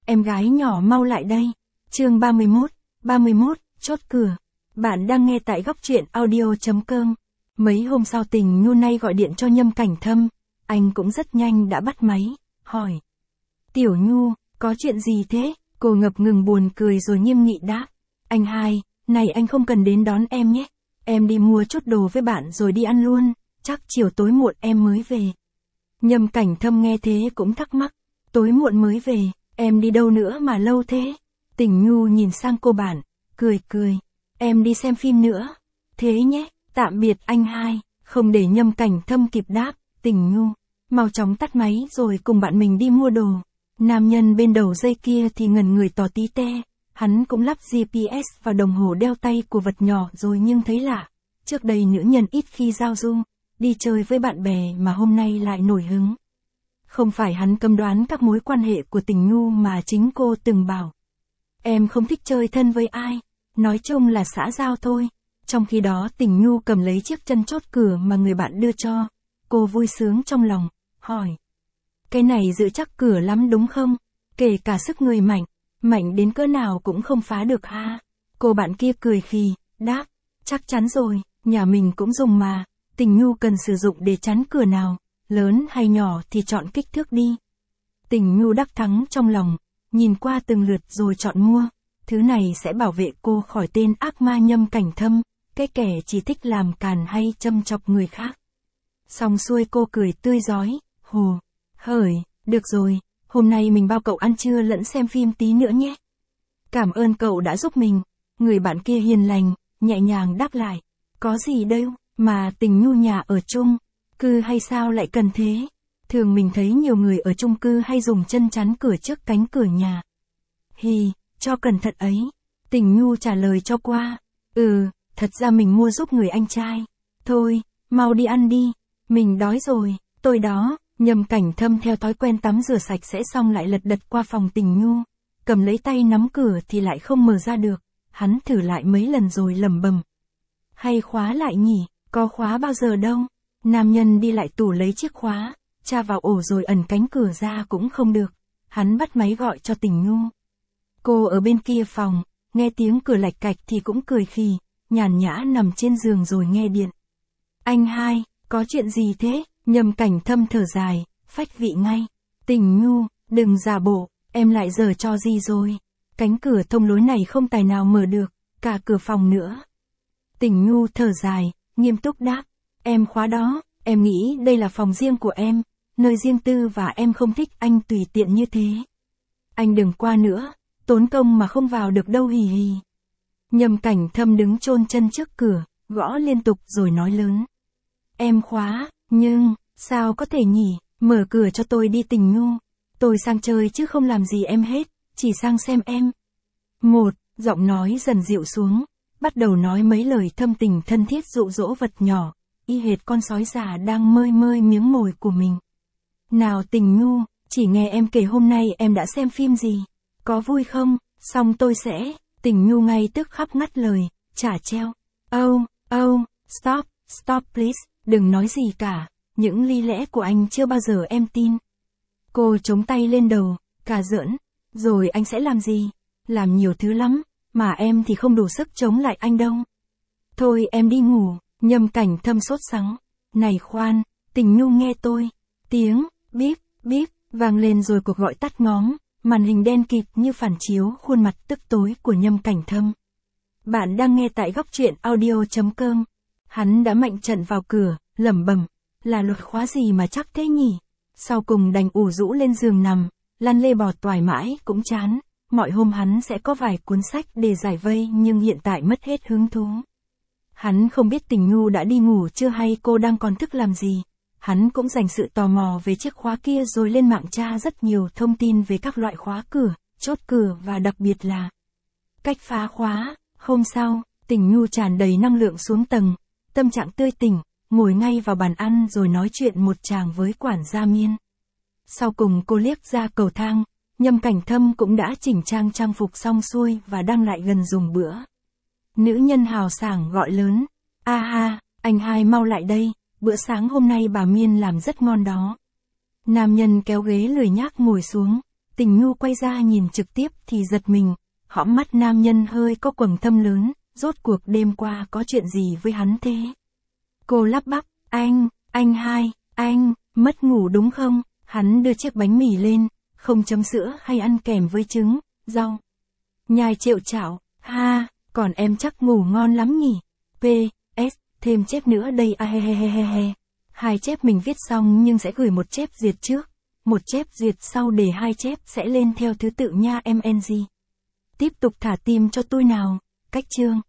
em gái nhỏ mau lại đây. Chương 31, chốt cửa. Bạn đang nghe tại góc truyện audio.com. Mấy hôm sau Tình Nhu nay gọi điện cho Nhâm Cảnh Thâm, anh cũng rất nhanh đã bắt máy, hỏi. Tiểu Nhu, có chuyện gì thế? Cô ngập ngừng buồn cười rồi nghiêm nghị đáp. Anh hai, này anh không cần đến đón em nhé. Em đi mua chút đồ với bạn rồi đi ăn luôn, chắc chiều tối muộn em mới về. Nhâm Cảnh Thâm nghe thế cũng thắc mắc. Tối muộn mới về, em đi đâu nữa mà lâu thế? Tình Nhu nhìn sang cô bạn, cười. Em đi xem phim nữa. Thế nhé, tạm biệt anh hai. Không để Nhâm Cảnh Thâm kịp đáp, Tình Nhu mau chóng tắt máy rồi cùng bạn mình đi mua đồ. Nam nhân bên đầu dây kia thì ngẩn người tỏ tí te. Hắn cũng lắp GPS vào đồng hồ đeo tay của vật nhỏ rồi nhưng thấy lạ. Trước đây nữ nhân ít khi giao du, đi chơi với bạn bè mà hôm nay lại nổi hứng. Không phải hắn cấm đoán các mối quan hệ của Tình Nhu mà chính cô từng bảo. Em không thích chơi thân với ai, nói chung là xã giao thôi. Trong khi đó Tình Nhu cầm lấy chiếc chân chốt cửa mà người bạn đưa cho. Cô vui sướng trong lòng, hỏi. Cái này giữ chắc cửa lắm đúng không? Kể cả sức người mạnh đến cỡ nào cũng không phá được ha. Cô bạn kia cười khì, đáp. Chắc chắn rồi, nhà mình cũng dùng mà. Tình Nhu cần sử dụng để chắn cửa nào, lớn hay nhỏ thì chọn kích thước đi. Tình Nhu đắc thắng trong lòng, nhìn qua từng lượt rồi chọn mua. Thứ này sẽ bảo vệ cô khỏi tên ác ma Nhâm Cảnh Thâm, cái kẻ chỉ thích làm càn hay châm chọc người khác. Xong xuôi cô cười tươi rói, hồ hởi, được rồi, hôm nay mình bao cậu ăn trưa lẫn xem phim tí nữa nhé. Cảm ơn cậu đã giúp mình. Người bạn kia hiền lành, nhẹ nhàng đáp lại. Có gì đâu, mà Tình Nhu nhà ở chung cư hay sao lại cần thế? Thường mình thấy nhiều người ở chung cư hay dùng chân chắn cửa trước cánh cửa nhà. Hì, cho cẩn thận ấy. Tình Nhu trả lời cho qua. Thật ra mình mua giúp người anh trai. Thôi, mau đi ăn đi. Mình đói rồi, tôi đó. Nhâm Cảnh Thâm theo thói quen tắm rửa sạch sẽ xong lại lật đật qua phòng Tình Nhu. Cầm lấy tay nắm cửa thì lại không mở ra được. Hắn thử lại mấy lần rồi lẩm bẩm. Hay khóa lại nhỉ, có khóa bao giờ đâu. Nam nhân đi lại tủ lấy chiếc khóa, tra vào ổ rồi ẩn cánh cửa ra cũng không được. Hắn bắt máy gọi cho Tình Nhu. Cô ở bên kia phòng, nghe tiếng cửa lạch cạch thì cũng cười khì, nhàn nhã nằm trên giường rồi nghe điện. Anh hai, có chuyện gì thế? Nhâm Cảnh Thâm thở dài, phách vị ngay. Tình Nhu, đừng giả bộ, em lại giở trò gì rồi? Cánh cửa thông lối này không tài nào mở được, cả cửa phòng nữa. Tình Nhu thở dài, nghiêm túc đáp. Em khóa đó, em nghĩ đây là phòng riêng của em, nơi riêng tư và em không thích anh tùy tiện như thế. Anh đừng qua nữa, tốn công mà không vào được đâu hì hì. Nhâm Cảnh Thâm đứng chôn chân trước cửa, gõ liên tục rồi nói lớn. Em khóa, nhưng, sao có thể nhỉ, mở cửa cho tôi đi Tình Nhu. Tôi sang chơi chứ không làm gì em hết, chỉ sang xem em. Giọng nói dần dịu xuống, bắt đầu nói mấy lời thâm tình thân thiết dụ dỗ vật nhỏ, y hệt con sói già đang mơi mơi miếng mồi của mình. Nào Tình Nhu, chỉ nghe em kể hôm nay em đã xem phim gì, có vui không, xong tôi sẽ. Tình Nhu ngay tức khắc ngắt lời, chả treo. Stop please, đừng nói gì cả, những lý lẽ của anh chưa bao giờ em tin. Cô chống tay lên đầu, cà giỡn, rồi anh sẽ làm gì? Làm nhiều thứ lắm, mà em thì không đủ sức chống lại anh đâu. Thôi em đi ngủ. Nhâm Cảnh Thâm sốt sắng. Này khoan, Tình Nhu nghe tôi. Tiếng, bíp, vang lên rồi cuộc gọi tắt ngóm, màn hình đen kịt như phản chiếu khuôn mặt tức tối của Nhâm Cảnh Thâm. Bạn đang nghe tại góc truyện audio.com. Hắn đã mạnh trận vào cửa, lẩm bẩm, là luật khóa gì mà chắc thế nhỉ? Sau cùng đành ủ rũ lên giường nằm, lăn lê bò toài mãi cũng chán. Mọi hôm hắn sẽ có vài cuốn sách để giải vây nhưng hiện tại mất hết hứng thú. Hắn không biết Tình Nhu đã đi ngủ chưa hay cô đang còn thức làm gì. Hắn cũng dành sự tò mò về chiếc khóa kia rồi lên mạng tra rất nhiều thông tin về các loại khóa cửa, chốt cửa và đặc biệt là cách phá khóa. Hôm sau, Tình Nhu tràn đầy năng lượng xuống tầng, tâm trạng tươi tỉnh, ngồi ngay vào bàn ăn rồi nói chuyện một tràng với quản gia Miên. Sau cùng cô liếc ra cầu thang, Nhâm Cảnh Thâm cũng đã chỉnh trang phục xong xuôi và đang lại gần dùng bữa. Nữ nhân hào sảng gọi lớn, anh hai mau lại đây, bữa sáng hôm nay bà Miên làm rất ngon đó. Nam nhân kéo ghế lười nhác ngồi xuống, Tình Nhu quay ra nhìn trực tiếp thì giật mình, hõm mắt nam nhân hơi có quầng thâm lớn, rốt cuộc đêm qua có chuyện gì với hắn thế? Cô lắp bắp, anh, mất ngủ đúng không? Hắn đưa chiếc bánh mì lên, không chấm sữa hay ăn kèm với trứng, rau. Nhai trệu chảo, ha, còn em chắc ngủ ngon lắm nhỉ? P.S. Thêm chép nữa đây a he he he he he. 2 chép mình viết xong nhưng sẽ gửi 1 chép duyệt trước, 1 chép duyệt sau để 2 chép sẽ lên theo thứ tự nha MNG. Tiếp tục thả tim cho tôi nào, cách chương.